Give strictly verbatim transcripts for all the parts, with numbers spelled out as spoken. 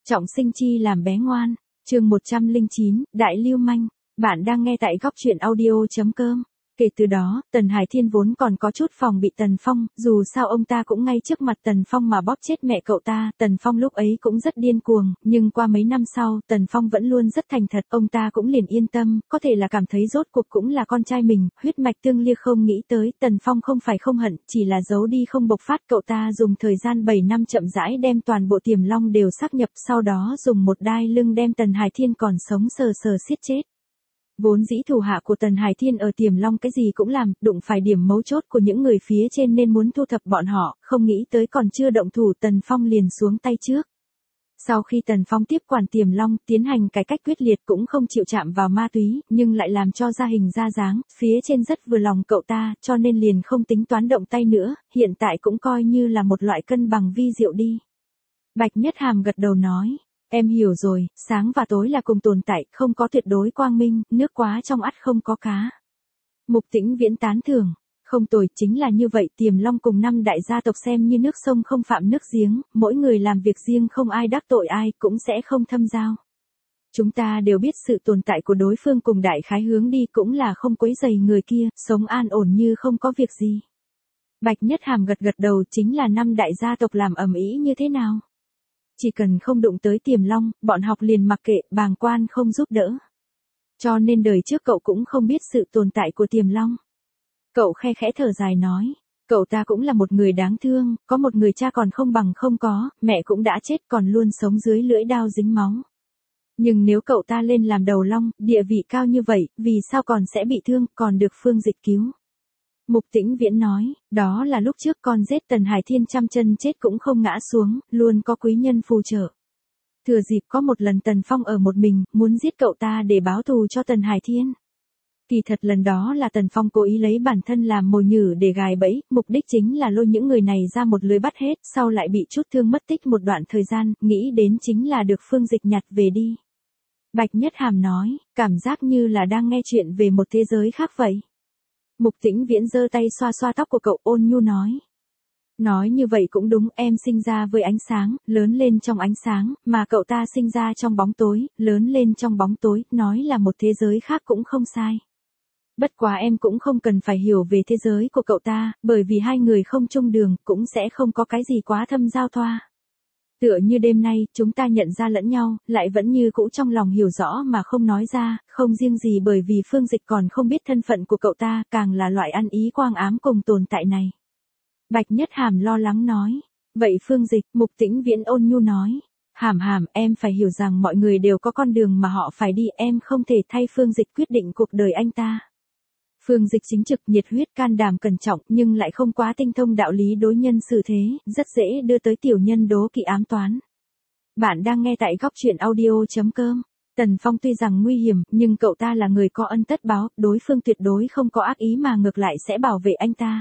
Trọng sinh chi làm bé ngoan, chương một trăm lẻ chín, Đại Lưu Manh. Bạn đang nghe tại góc truyện audio chấm com. Kể từ đó, Tần Hải Thiên vốn còn có chút phòng bị Tần Phong, dù sao ông ta cũng ngay trước mặt Tần Phong mà bóp chết mẹ cậu ta, Tần Phong lúc ấy cũng rất điên cuồng, nhưng qua mấy năm sau, Tần Phong vẫn luôn rất thành thật, ông ta cũng liền yên tâm, có thể là cảm thấy rốt cuộc cũng là con trai mình, huyết mạch tương lia không nghĩ tới, Tần Phong không phải không hận, chỉ là giấu đi không bộc phát, cậu ta dùng thời gian bảy năm chậm rãi đem toàn bộ Tiềm Long đều sáp nhập, sau đó dùng một đai lưng đem Tần Hải Thiên còn sống sờ sờ siết chết. Vốn dĩ thủ hạ của Tần Hải Thiên ở Tiềm Long cái gì cũng làm, đụng phải điểm mấu chốt của những người phía trên nên muốn thu thập bọn họ, không nghĩ tới còn chưa động thủ Tần Phong liền xuống tay trước. Sau khi Tần Phong tiếp quản Tiềm Long, tiến hành cải cách quyết liệt cũng không chịu chạm vào ma túy, nhưng lại làm cho ra hình ra dáng, phía trên rất vừa lòng cậu ta, cho nên liền không tính toán động tay nữa, hiện tại cũng coi như là một loại cân bằng vi diệu đi. Bạch Nhất Hàm gật đầu nói. Em hiểu rồi, sáng và tối là cùng tồn tại, không có tuyệt đối quang minh, nước quá trong ắt không có cá. Mục Tĩnh Viễn tán thưởng, không tồi, chính là như vậy, Tiềm Long cùng năm đại gia tộc xem như nước sông không phạm nước giếng, mỗi người làm việc riêng không ai đắc tội ai, cũng sẽ không thâm giao. Chúng ta đều biết sự tồn tại của đối phương cùng đại khái hướng đi cũng là không quấy rầy người kia, sống an ổn như không có việc gì. Bạch Nhất Hàm gật gật đầu, chính là năm đại gia tộc làm ầm ĩ như thế nào? Chỉ cần không đụng tới Tiềm Long, bọn học liền mặc kệ, bàng quan không giúp đỡ. Cho nên đời trước cậu cũng không biết sự tồn tại của Tiềm Long. Cậu khe khẽ thở dài nói, cậu ta cũng là một người đáng thương, có một người cha còn không bằng không có, mẹ cũng đã chết còn luôn sống dưới lưỡi đao dính máu. Nhưng nếu cậu ta lên làm đầu long, địa vị cao như vậy, vì sao còn sẽ bị thương, còn được Phương Dịch cứu? Mục Tĩnh Viễn nói, đó là lúc trước con giết Tần Hải Thiên trăm chân chết cũng không ngã xuống, luôn có quý nhân phù trợ. Thừa dịp có một lần Tần Phong ở một mình, muốn giết cậu ta để báo thù cho Tần Hải Thiên. Kỳ thật lần đó là Tần Phong cố ý lấy bản thân làm mồi nhử để gài bẫy, mục đích chính là lôi những người này ra một lưới bắt hết, sau lại bị chút thương mất tích một đoạn thời gian, nghĩ đến chính là được Phương Dịch nhặt về đi. Bạch Nhất Hàm nói, cảm giác như là đang nghe chuyện về một thế giới khác vậy. Mục Tĩnh Viễn giơ tay xoa xoa tóc của cậu, ôn nhu nói. Nói như vậy cũng đúng, em sinh ra với ánh sáng, lớn lên trong ánh sáng, mà cậu ta sinh ra trong bóng tối, lớn lên trong bóng tối, nói là một thế giới khác cũng không sai. Bất quá em cũng không cần phải hiểu về thế giới của cậu ta, bởi vì hai người không chung đường, cũng sẽ không có cái gì quá thâm giao thoa. Tựa như đêm nay, chúng ta nhận ra lẫn nhau, lại vẫn như cũ trong lòng hiểu rõ mà không nói ra, không riêng gì bởi vì Phương Dịch còn không biết thân phận của cậu ta, càng là loại ăn ý quang ám cùng tồn tại này. Bạch Nhất Hàm lo lắng nói, vậy Phương Dịch, Mục Tĩnh Viễn ôn nhu nói, Hàm Hàm, em phải hiểu rằng mọi người đều có con đường mà họ phải đi, em không thể thay Phương Dịch quyết định cuộc đời anh ta. Phương Dịch chính trực, nhiệt huyết, can đảm, cẩn trọng, nhưng lại không quá tinh thông đạo lý đối nhân xử thế, rất dễ đưa tới tiểu nhân đố kỵ ám toán. Bạn đang nghe tại góc truyện audio chấm com. Tần Phong tuy rằng nguy hiểm, nhưng cậu ta là người có ân tất báo, đối phương tuyệt đối không có ác ý mà ngược lại sẽ bảo vệ anh ta.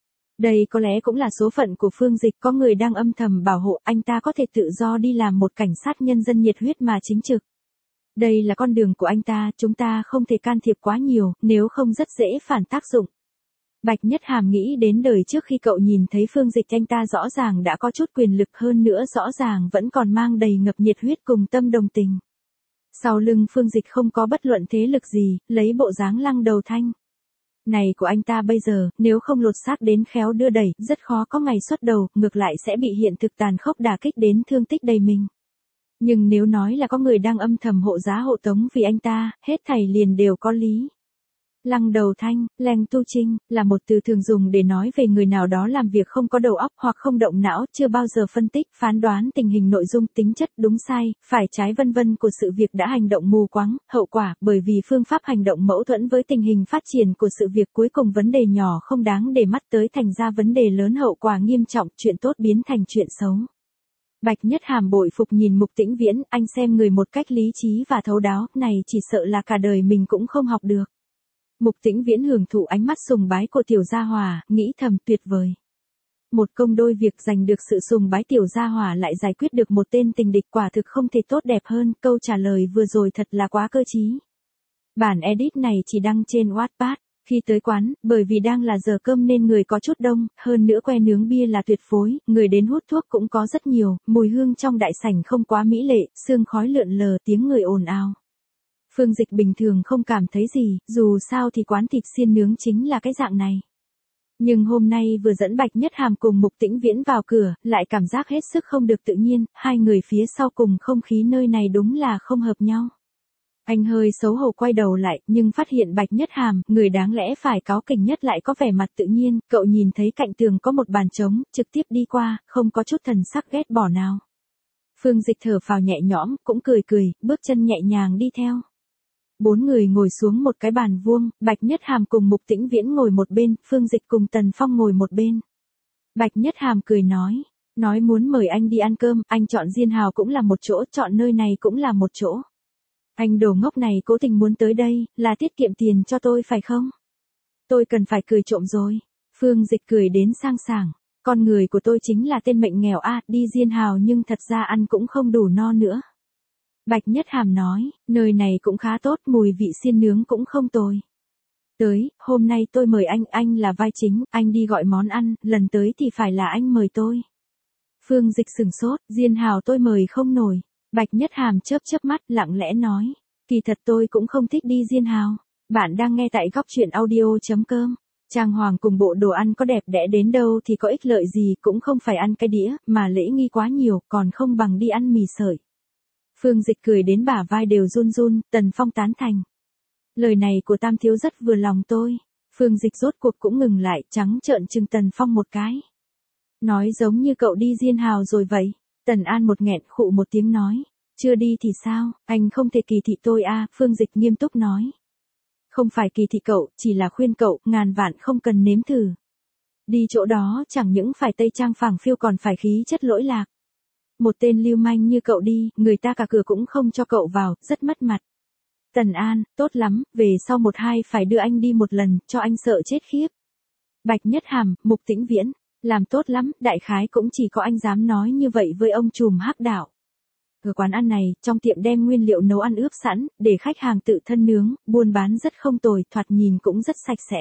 Đây có lẽ cũng là số phận của Phương Dịch, có người đang âm thầm bảo hộ, anh ta có thể tự do đi làm một cảnh sát nhân dân nhiệt huyết mà chính trực. Đây là con đường của anh ta, chúng ta không thể can thiệp quá nhiều, nếu không rất dễ phản tác dụng. Bạch Nhất Hàm nghĩ đến đời trước khi cậu nhìn thấy Phương Dịch, anh ta rõ ràng đã có chút quyền lực, hơn nữa rõ ràng vẫn còn mang đầy ngập nhiệt huyết cùng tâm đồng tình. Sau lưng Phương Dịch không có bất luận thế lực gì, lấy bộ dáng lăng đầu thanh này của anh ta bây giờ, nếu không lột xác đến khéo đưa đẩy, rất khó có ngày xuất đầu, ngược lại sẽ bị hiện thực tàn khốc đả kích đến thương tích đầy mình. Nhưng nếu nói là có người đang âm thầm hộ giá hộ tống vì anh ta, hết thảy liền đều có lý. Lăng đầu thanh, Leng Tu Trinh, là một từ thường dùng để nói về người nào đó làm việc không có đầu óc hoặc không động não, chưa bao giờ phân tích, phán đoán tình hình nội dung, tính chất, đúng sai, phải trái vân vân của sự việc đã hành động mù quáng, hậu quả, bởi vì phương pháp hành động mâu thuẫn với tình hình phát triển của sự việc, cuối cùng vấn đề nhỏ không đáng để mắt tới thành ra vấn đề lớn, hậu quả nghiêm trọng, chuyện tốt biến thành chuyện xấu. Bạch Nhất Hàm bội phục nhìn Mục Tĩnh Viễn, anh xem người một cách lý trí và thấu đáo, này chỉ sợ là cả đời mình cũng không học được. Mục Tĩnh Viễn hưởng thụ ánh mắt sùng bái của Tiểu Gia Hỏa, nghĩ thầm tuyệt vời. Một công đôi việc, giành được sự sùng bái Tiểu Gia Hỏa lại giải quyết được một tên tình địch, quả thực không thể tốt đẹp hơn, câu trả lời vừa rồi thật là quá cơ trí. Bản edit này chỉ đăng trên Wattpad. Khi tới quán, bởi vì đang là giờ cơm nên người có chút đông, hơn nữa que nướng bia là tuyệt phối, người đến hút thuốc cũng có rất nhiều, mùi hương trong đại sảnh không quá mỹ lệ, sương khói lượn lờ, tiếng người ồn ào. Phương Dịch bình thường không cảm thấy gì, dù sao thì quán thịt xiên nướng chính là cái dạng này. Nhưng hôm nay vừa dẫn Bạch Nhất Hàm cùng Mục Tĩnh Viễn vào cửa, lại cảm giác hết sức không được tự nhiên, hai người phía sau cùng không khí nơi này đúng là không hợp nhau. Anh hơi xấu hổ quay đầu lại, nhưng phát hiện Bạch Nhất Hàm, người đáng lẽ phải cáu kỉnh nhất lại có vẻ mặt tự nhiên, cậu nhìn thấy cạnh tường có một bàn trống, trực tiếp đi qua, không có chút thần sắc ghét bỏ nào. Phương Dịch thở phào nhẹ nhõm, cũng cười cười, bước chân nhẹ nhàng đi theo. Bốn người ngồi xuống một cái bàn vuông, Bạch Nhất Hàm cùng Mục Tĩnh Viễn ngồi một bên, Phương Dịch cùng Tần Phong ngồi một bên. Bạch Nhất Hàm cười nói, nói muốn mời anh đi ăn cơm, anh chọn Diên Hào cũng là một chỗ, chọn nơi này cũng là một chỗ. Anh đồ ngốc này cố tình muốn tới đây, là tiết kiệm tiền cho tôi phải không? Tôi cần phải cười trộm rồi. Phương Dịch cười đến sang sảng, con người của tôi chính là tên mệnh nghèo a, đi Diên Hào nhưng thật ra ăn cũng không đủ no nữa. Bạch Nhất Hàm nói, nơi này cũng khá tốt, mùi vị xiên nướng cũng không tồi. Tới, hôm nay tôi mời anh, anh là vai chính, anh đi gọi món ăn, lần tới thì phải là anh mời tôi. Phương Dịch sửng sốt, Diên Hào tôi mời không nổi. Bạch Nhất Hàm chớp chớp mắt, lặng lẽ nói, kỳ thật tôi cũng không thích đi Diên Hào. Bạn đang nghe tại góc truyện audio.com. Trang hoàng cùng bộ đồ ăn có đẹp đẽ đến đâu thì có ích lợi gì, cũng không phải ăn cái đĩa, mà lễ nghi quá nhiều, còn không bằng đi ăn mì sợi. Phương Dịch cười đến bả vai đều run run, Tần Phong tán thành. Lời này của Tam thiếu rất vừa lòng tôi. Phương Dịch rốt cuộc cũng ngừng lại, trắng trợn chừng Tần Phong một cái. Nói giống như cậu đi Diên Hào rồi vậy. Tần An một nghẹn khụ một tiếng nói, chưa đi thì sao, anh không thể kỳ thị tôi a, Phương Dịch nghiêm túc nói. Không phải kỳ thị cậu, chỉ là khuyên cậu, ngàn vạn không cần nếm thử. Đi chỗ đó chẳng những phải tây trang phảng phiu còn phải khí chất lỗi lạc. Một tên lưu manh như cậu đi, người ta cả cửa cũng không cho cậu vào, rất mất mặt. Tần An, tốt lắm, về sau một hai phải đưa anh đi một lần, cho anh sợ chết khiếp. Bạch Nhất Hàm, Mục Tĩnh Viễn, làm tốt lắm, đại khái cũng chỉ có anh dám nói như vậy với ông trùm hắc đạo. Ở quán ăn này, trong tiệm đem nguyên liệu nấu ăn ướp sẵn, để khách hàng tự thân nướng, buôn bán rất không tồi, thoạt nhìn cũng rất sạch sẽ.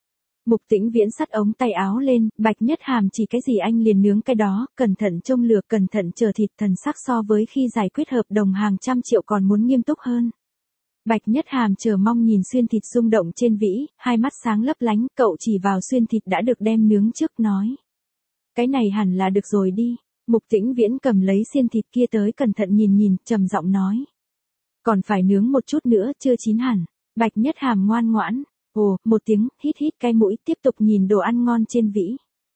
Mục Tĩnh Viễn xắt ống tay áo lên, Bạch Nhất Hàm chỉ cái gì anh liền nướng cái đó, cẩn thận trông lửa, cẩn thận chờ thịt, thần sắc so với khi giải quyết hợp đồng hàng trăm triệu còn muốn nghiêm túc hơn. Bạch Nhất Hàm chờ mong nhìn xuyên thịt rung động trên vĩ, hai mắt sáng lấp lánh, cậu chỉ vào xuyên thịt đã được đem nướng trước nói. Cái này hẳn là được rồi đi. Mục Tĩnh Viễn cầm lấy xiên thịt kia tới cẩn thận nhìn nhìn, trầm giọng nói. Còn phải nướng một chút nữa, chưa chín hẳn. Bạch Nhất Hàm ngoan ngoãn. Ồ, một tiếng, hít hít cái mũi, tiếp tục nhìn đồ ăn ngon trên vĩ.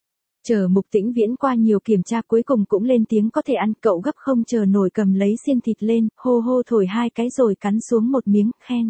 Chờ Mục Tĩnh Viễn qua nhiều kiểm tra cuối cùng cũng lên tiếng có thể ăn, cậu gấp không chờ nổi cầm lấy xiên thịt lên, hô hô thổi hai cái rồi cắn xuống một miếng, khen.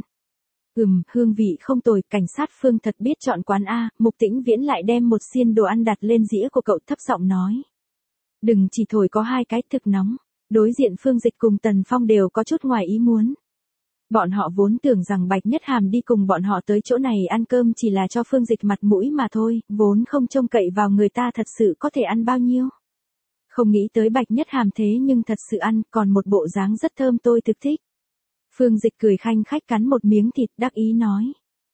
Ừm, hương vị không tồi, cảnh sát Phương thật biết chọn quán A. Mục Tĩnh Viễn lại đem một xiên đồ ăn đặt lên dĩa của cậu, thấp giọng nói. Đừng chỉ thổi có hai cái, thực nóng. Đối diện Phương Dịch cùng Tần Phong đều có chút ngoài ý muốn. Bọn họ vốn tưởng rằng Bạch Nhất Hàm đi cùng bọn họ tới chỗ này ăn cơm chỉ là cho Phương Dịch mặt mũi mà thôi, vốn không trông cậy vào người ta thật sự có thể ăn bao nhiêu. Không nghĩ tới Bạch Nhất Hàm thế nhưng thật sự ăn, còn một bộ dáng rất thơm, tôi thực thích. Phương Dịch cười khanh khách cắn một miếng thịt, đắc ý nói.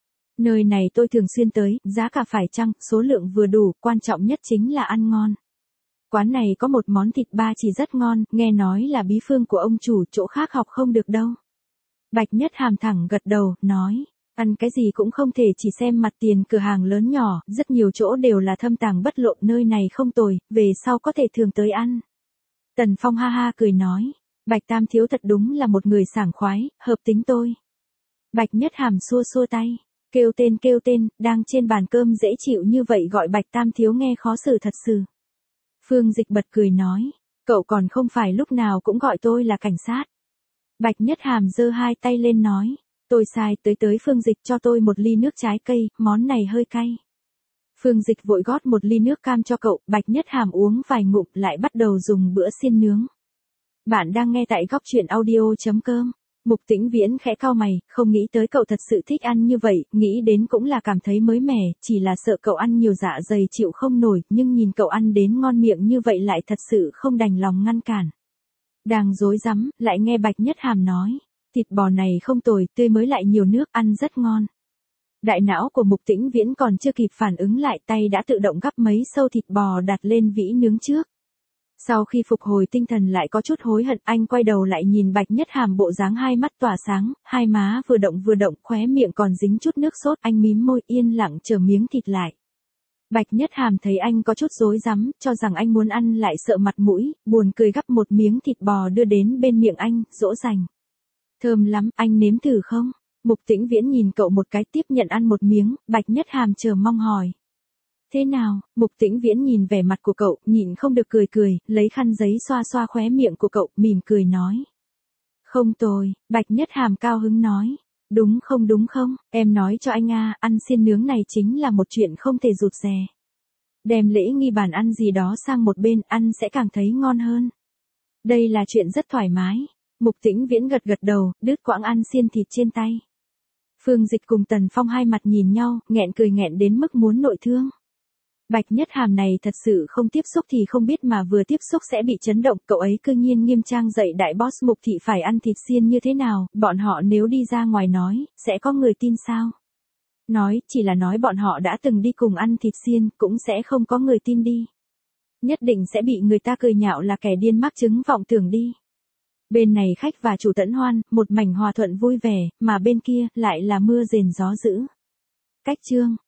Nơi này tôi thường xuyên tới, giá cả phải chăng, số lượng vừa đủ, quan trọng nhất chính là ăn ngon. Quán này có một món thịt ba chỉ rất ngon, nghe nói là bí phương của ông chủ, chỗ khác học không được đâu. Bạch Nhất Hàm thẳng gật đầu, nói, ăn cái gì cũng không thể chỉ xem mặt tiền, cửa hàng lớn nhỏ, rất nhiều chỗ đều là thâm tàng bất lộ, nơi này không tồi, về sau có thể thường tới ăn. Tần Phong ha ha cười nói, Bạch Tam thiếu thật đúng là một người sảng khoái, hợp tính tôi. Bạch Nhất Hàm xua xua tay, kêu tên kêu tên, đang trên bàn cơm dễ chịu như vậy gọi Bạch Tam thiếu nghe khó xử thật sự. Phương Dịch bật cười nói, cậu còn không phải lúc nào cũng gọi tôi là cảnh sát. Bạch Nhất Hàm giơ hai tay lên nói, tôi sai, tới tới Phương Dịch cho tôi một ly nước trái cây, món này hơi cay. Phương Dịch vội gót một ly nước cam cho cậu, Bạch Nhất Hàm uống vài ngụm lại bắt đầu dùng bữa xiên nướng. Bạn đang nghe tại góc truyện audio.com. Mục Tĩnh Viễn khẽ cau mày, không nghĩ tới cậu thật sự thích ăn như vậy, nghĩ đến cũng là cảm thấy mới mẻ, chỉ là sợ cậu ăn nhiều dạ dày chịu không nổi, nhưng nhìn cậu ăn đến ngon miệng như vậy lại thật sự không đành lòng ngăn cản. Đang rối rắm, lại nghe Bạch Nhất Hàm nói, thịt bò này không tồi, tươi mới lại nhiều nước, ăn rất ngon. Đại não của Mục Tĩnh Viễn còn chưa kịp phản ứng lại, tay đã tự động gắp mấy sâu thịt bò đặt lên vĩ nướng trước. Sau khi phục hồi tinh thần lại có chút hối hận, anh quay đầu lại nhìn Bạch Nhất Hàm bộ dáng hai mắt tỏa sáng, hai má vừa động vừa động, khóe miệng còn dính chút nước sốt, anh mím môi yên lặng chờ miếng thịt lại. Bạch Nhất Hàm thấy anh có chút rối rắm, cho rằng anh muốn ăn lại sợ mặt mũi, buồn cười gắp một miếng thịt bò đưa đến bên miệng anh, dỗ dành. Thơm lắm, anh nếm thử không? Mục Tĩnh Viễn nhìn cậu một cái, tiếp nhận ăn một miếng, Bạch Nhất Hàm chờ mong hỏi. Thế nào? Mục Tĩnh Viễn nhìn vẻ mặt của cậu, nhịn không được cười cười, lấy khăn giấy xoa xoa khóe miệng của cậu, mỉm cười nói. Không tồi, Bạch Nhất Hàm cao hứng nói. Đúng không đúng không, em nói cho anh a, ăn xiên nướng này chính là một chuyện không thể rụt rè. Đem lễ nghi bàn ăn gì đó sang một bên, ăn sẽ càng thấy ngon hơn. Đây là chuyện rất thoải mái. Mục Tĩnh Viễn gật gật đầu, đứt quãng ăn xiên thịt trên tay. Phương Dịch cùng Tần Phong hai mặt nhìn nhau, nghẹn cười nghẹn đến mức muốn nội thương. Bạch Nhất Hàm này thật sự không tiếp xúc thì không biết, mà vừa tiếp xúc sẽ bị chấn động, cậu ấy cư nhiên nghiêm trang dạy đại boss Mục thị phải ăn thịt xiên như thế nào, bọn họ nếu đi ra ngoài nói, sẽ có người tin sao? Nói, chỉ là nói bọn họ đã từng đi cùng ăn thịt xiên, cũng sẽ không có người tin đi. Nhất định sẽ bị người ta cười nhạo là kẻ điên mắc chứng vọng tưởng đi. Bên này khách và chủ tẫn hoan, một mảnh hòa thuận vui vẻ, mà bên kia, lại là mưa rền gió dữ. Cách chương